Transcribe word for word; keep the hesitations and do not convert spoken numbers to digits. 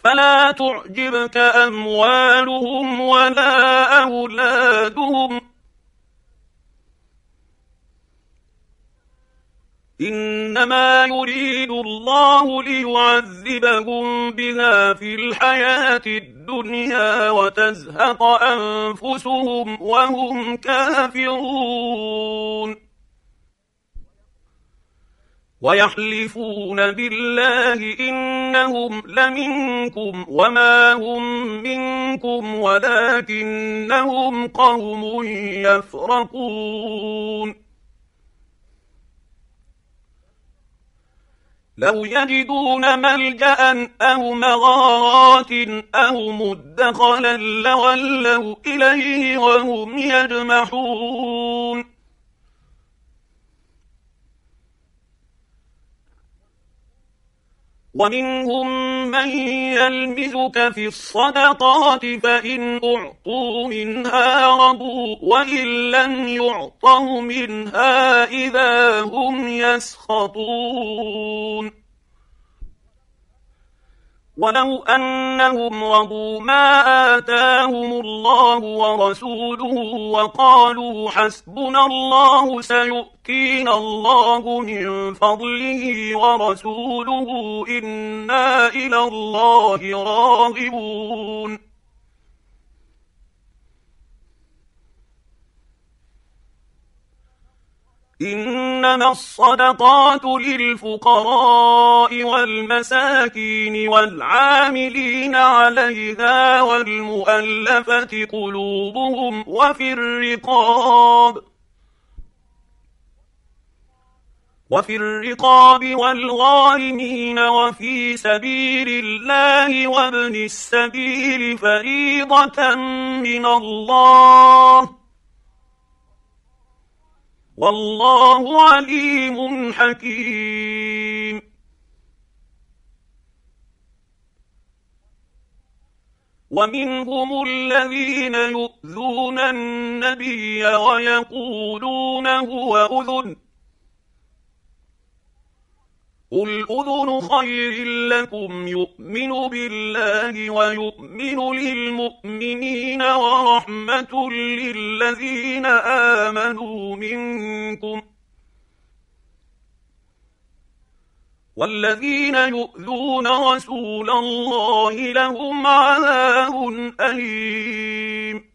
فلا تعجبك أموالهم ولا أولادهم، إنما يريد الله ليعذبهم بها في الحياة الدنيا وتزهق أنفسهم وهم كافرون. ويحلفون بالله إنهم لمنكم وما هم منكم ولكنهم قوم يفرقون. لو يجدون ملجأ أو مغارات أو مدخلا لولوا إليه وهم يجمحون. ومنهم من يلمزك في الصدقات فإن أعطوا منها رضوا وإن لم يعطوا منها إذا هم يسخطون. ولو أنهم رضوا ما آتاهم الله ورسوله وقالوا حسبنا الله سيؤتينا الله من فضله ورسوله إنا إلى الله راغبون. إنما الصدقات للفقراء والمساكين والعاملين عليها والمؤلفة قلوبهم وفي الرقاب وفي الرقاب والغارمين وفي سبيل الله وابن السبيل فريضة من الله والله عليم حكيم. ومنهم الذين يؤذون النبي ويقولون هو أذن قل أذن خير لكم يؤمن بالله ويؤمن للمؤمنين ورحمة للذين آمنوا منكم والذين يؤذون رسول الله لهم عذاب أليم.